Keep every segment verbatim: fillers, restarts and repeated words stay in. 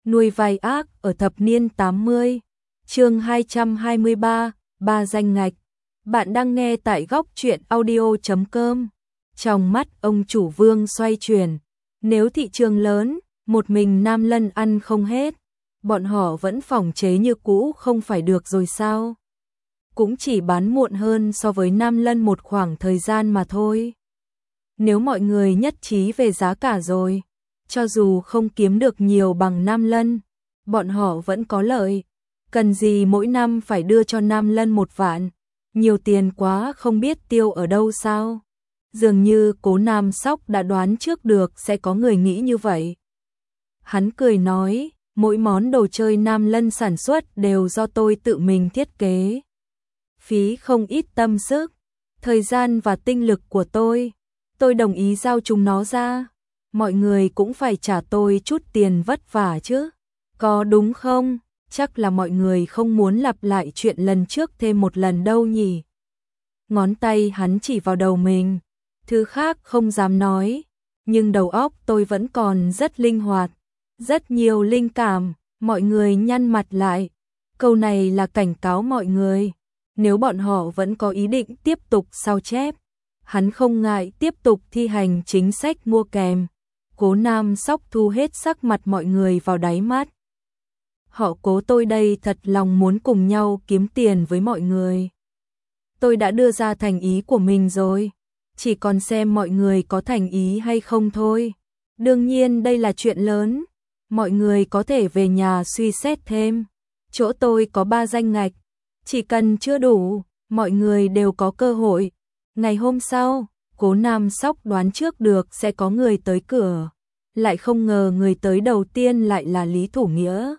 Nuôi vai ác ở thập niên tám mươi. Chương hai trăm hai mươi ba, ba danh ngạch. Bạn đang nghe tại góc truyện audio chấm com. Trong mắt ông chủ Vương xoay chuyển, nếu thị trường lớn, một mình Nam Lân ăn không hết, bọn họ vẫn phòng chế như cũ không phải được rồi sao? Cũng chỉ bán muộn hơn so với Nam Lân một khoảng thời gian mà thôi. Nếu mọi người nhất trí về giá cả rồi, cho dù không kiếm được nhiều bằng Nam Lân, bọn họ vẫn có lợi. Cần gì mỗi năm phải đưa cho Nam Lân một vạn, nhiều tiền quá không biết tiêu ở đâu sao? Dường như Cố Nam Sóc đã đoán trước được sẽ có người nghĩ như vậy. Hắn cười nói, mỗi món đồ chơi Nam Lân sản xuất đều do tôi tự mình thiết kế. Phí không ít tâm sức, thời gian và tinh lực của tôi. Tôi đồng ý giao chúng nó ra. Mọi người cũng phải trả tôi chút tiền vất vả chứ. Có đúng không? Chắc là mọi người không muốn lặp lại chuyện lần trước thêm một lần đâu nhỉ. Ngón tay hắn chỉ vào đầu mình. Thứ khác không dám nói. Nhưng đầu óc tôi vẫn còn rất linh hoạt. Rất nhiều linh cảm. Mọi người nhăn mặt lại. Câu này là cảnh cáo mọi người. Nếu bọn họ vẫn có ý định tiếp tục sao chép, hắn không ngại tiếp tục thi hành chính sách mua kèm. Cố Nam Sóc thu hết sắc mặt mọi người vào đáy mắt. Họ Cố tôi đây thật lòng muốn cùng nhau kiếm tiền với mọi người. Tôi đã đưa ra thành ý của mình rồi, chỉ còn xem mọi người có thành ý hay không thôi. Đương nhiên đây là chuyện lớn, mọi người có thể về nhà suy xét thêm. Chỗ tôi có ba danh ngạch, chỉ cần chưa đủ, mọi người đều có cơ hội. Ngày hôm sau, Cố Nam Sóc đoán trước được sẽ có người tới cửa. Lại không ngờ người tới đầu tiên lại là Lý Thủ Nghĩa.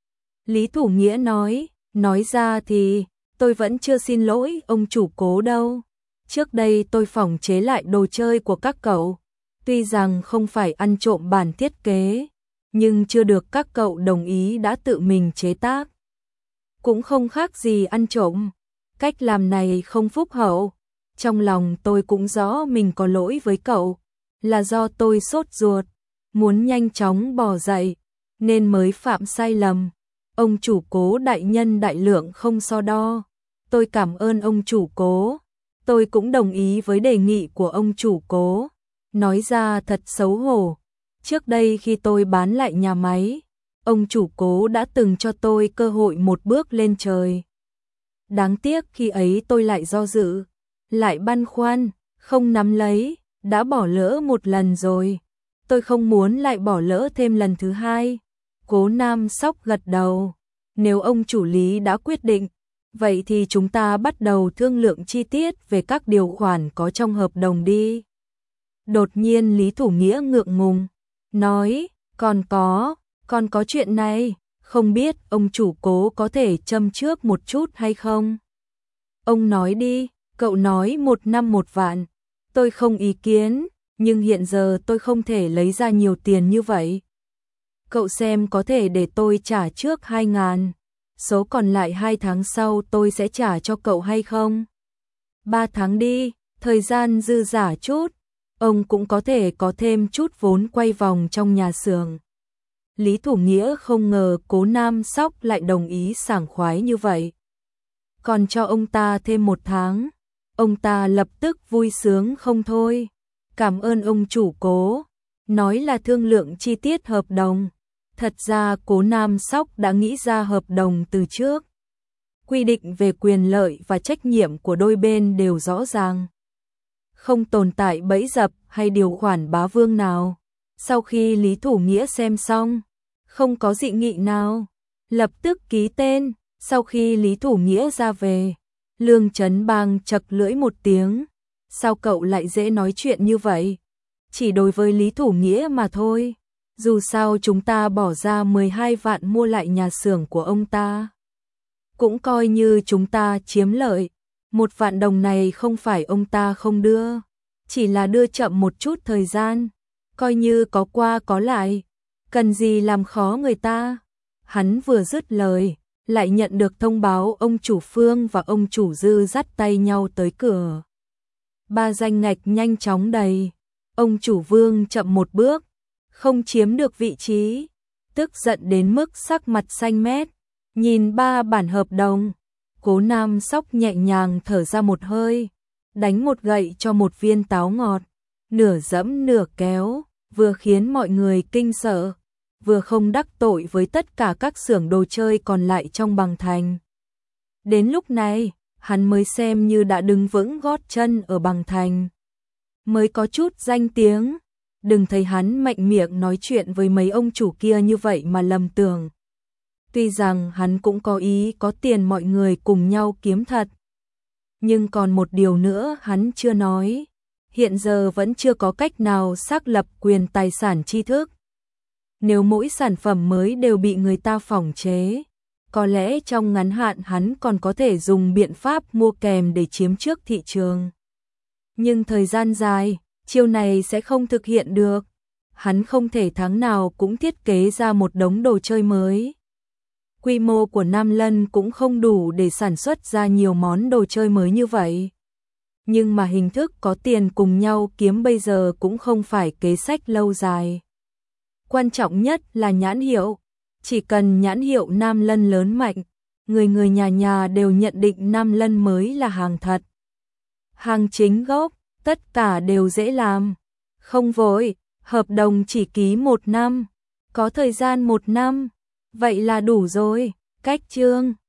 Lý Thủ Nghĩa nói, nói ra thì, tôi vẫn chưa xin lỗi ông chủ Cố đâu. Trước đây tôi phỏng chế lại đồ chơi của các cậu. Tuy rằng không phải ăn trộm bản thiết kế, nhưng chưa được các cậu đồng ý đã tự mình chế tác. Cũng không khác gì ăn trộm. Cách làm này không phúc hậu. Trong lòng tôi cũng rõ mình có lỗi với cậu, là do tôi sốt ruột, muốn nhanh chóng bỏ dậy, nên mới phạm sai lầm. Ông chủ Cố đại nhân đại lượng không so đo. Tôi cảm ơn ông chủ Cố. Tôi cũng đồng ý với đề nghị của ông chủ Cố. Nói ra thật xấu hổ. Trước đây khi tôi bán lại nhà máy, ông chủ Cố đã từng cho tôi cơ hội một bước lên trời. Đáng tiếc khi ấy tôi lại do dự, lại băn khoăn, không nắm lấy, đã bỏ lỡ một lần rồi. Tôi không muốn lại bỏ lỡ thêm lần thứ hai. Cố Nam Sóc gật đầu. Nếu ông chủ Lý đã quyết định, vậy thì chúng ta bắt đầu thương lượng chi tiết về các điều khoản có trong hợp đồng đi. Đột nhiên Lý Thủ Nghĩa ngượng ngùng, nói, còn có, còn có chuyện này, không biết ông chủ Cố có thể châm trước một chút hay không? Ông nói đi, cậu nói một năm một vạn, tôi không ý kiến, nhưng hiện giờ tôi không thể lấy ra nhiều tiền như vậy. Cậu xem có thể để tôi trả trước hai ngàn, số còn lại hai tháng sau tôi sẽ trả cho cậu hay không? Ba tháng đi, thời gian dư dả chút, ông cũng có thể có thêm chút vốn quay vòng trong nhà xưởng. Lý Thủ Nghĩa không ngờ Cố Nam Sóc lại đồng ý sảng khoái như vậy. Còn cho ông ta thêm một tháng, ông ta lập tức vui sướng không thôi. Cảm ơn ông chủ Cố, nói là thương lượng chi tiết hợp đồng. Thật ra Cố Nam Sóc đã nghĩ ra hợp đồng từ trước. Quy định về quyền lợi và trách nhiệm của đôi bên đều rõ ràng. Không tồn tại bẫy dập hay điều khoản bá vương nào. Sau khi Lý Thủ Nghĩa xem xong, không có dị nghị nào, lập tức ký tên. Sau khi Lý Thủ Nghĩa ra về, Lương Chấn Bang chật lưỡi một tiếng. Sao cậu lại dễ nói chuyện như vậy? Chỉ đối với Lý Thủ Nghĩa mà thôi. Dù sao chúng ta bỏ ra mười hai vạn mua lại nhà xưởng của ông ta, cũng coi như chúng ta chiếm lợi. Một vạn đồng này không phải ông ta không đưa, chỉ là đưa chậm một chút thời gian, coi như có qua có lại, cần gì làm khó người ta. Hắn vừa dứt lời, lại nhận được thông báo ông chủ Phương và ông chủ Dư dắt tay nhau tới cửa. Ba danh ngạch nhanh chóng đầy, ông chủ Vương chậm một bước, không chiếm được vị trí. tức giận đến mức sắc mặt xanh mét, nhìn ba bản hợp đồng. Cố Nam Sóc nhẹ nhàng thở ra một hơi, đánh một gậy cho một viên táo ngọt, nửa dẫm nửa kéo, vừa khiến mọi người kinh sợ, vừa không đắc tội với tất cả các xưởng đồ chơi còn lại trong Bằng Thành. Đến lúc này, hắn mới xem như đã đứng vững gót chân ở Bằng Thành, mới có chút danh tiếng. Đừng thấy hắn mạnh miệng nói chuyện với mấy ông chủ kia như vậy mà lầm tưởng. Tuy rằng hắn cũng có ý có tiền mọi người cùng nhau kiếm thật. Nhưng còn một điều nữa hắn chưa nói. Hiện giờ vẫn chưa có cách nào xác lập quyền tài sản tri thức. Nếu mỗi sản phẩm mới đều bị người ta phỏng chế, có lẽ trong ngắn hạn hắn còn có thể dùng biện pháp mua kèm để chiếm trước thị trường. Nhưng thời gian dài, chiêu này sẽ không thực hiện được. Hắn không thể tháng nào cũng thiết kế ra một đống đồ chơi mới. Quy mô của Nam Lân cũng không đủ để sản xuất ra nhiều món đồ chơi mới như vậy. Nhưng mà hình thức có tiền cùng nhau kiếm bây giờ cũng không phải kế sách lâu dài. Quan trọng nhất là nhãn hiệu. Chỉ cần nhãn hiệu Nam Lân lớn mạnh, người người nhà nhà đều nhận định Nam Lân mới là hàng thật. Hàng chính gốc, tất cả đều dễ làm. Không vội, hợp đồng chỉ ký một năm, có thời gian một năm, vậy là đủ rồi. Cách chương